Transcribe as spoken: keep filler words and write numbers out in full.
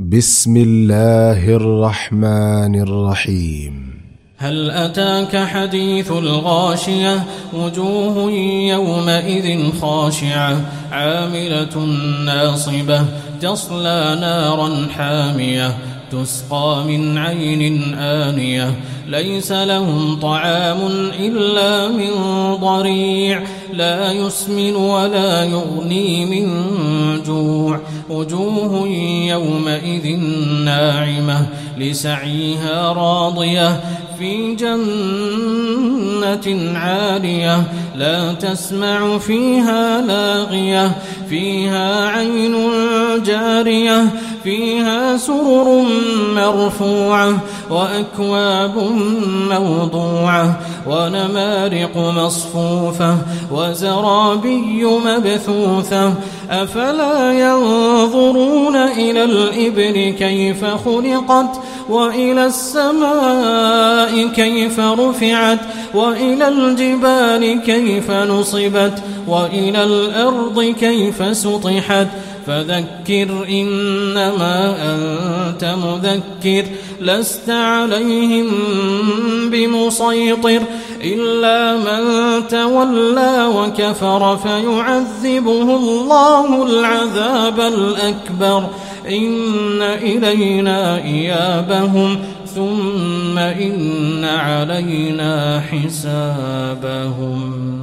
بسم الله الرحمن الرحيم. هل أتاك حديث الغاشية وجوه يومئذ خاشعة عاملة ناصبة تصلى نارا حامية تسقى من عين آنية ليس لهم طعام إلا من ضريع لا يسمن ولا يغني من جوع وجوه يومئذ ناعمة لسعيها راضية في جنة عالية لا تسمع فيها لاغية فيها عين جارية فيها سرر مرفوعة وأكواب موضوعة ونمارق مصفوفة وزرابي مبثوثة أفلا ينظرون إلى الإبل كيف خلقت وإلى السماء كيف رفعت وإلى الجبال كيف نصبت وإلى الأرض كيف سطحت فذكر إنما أنت مذكر لست عليهم بمسيطر إلا من تولى وكفر فيعذبه الله العذاب الأكبر إن إلينا إيابهم ثم إن علينا حسابهم.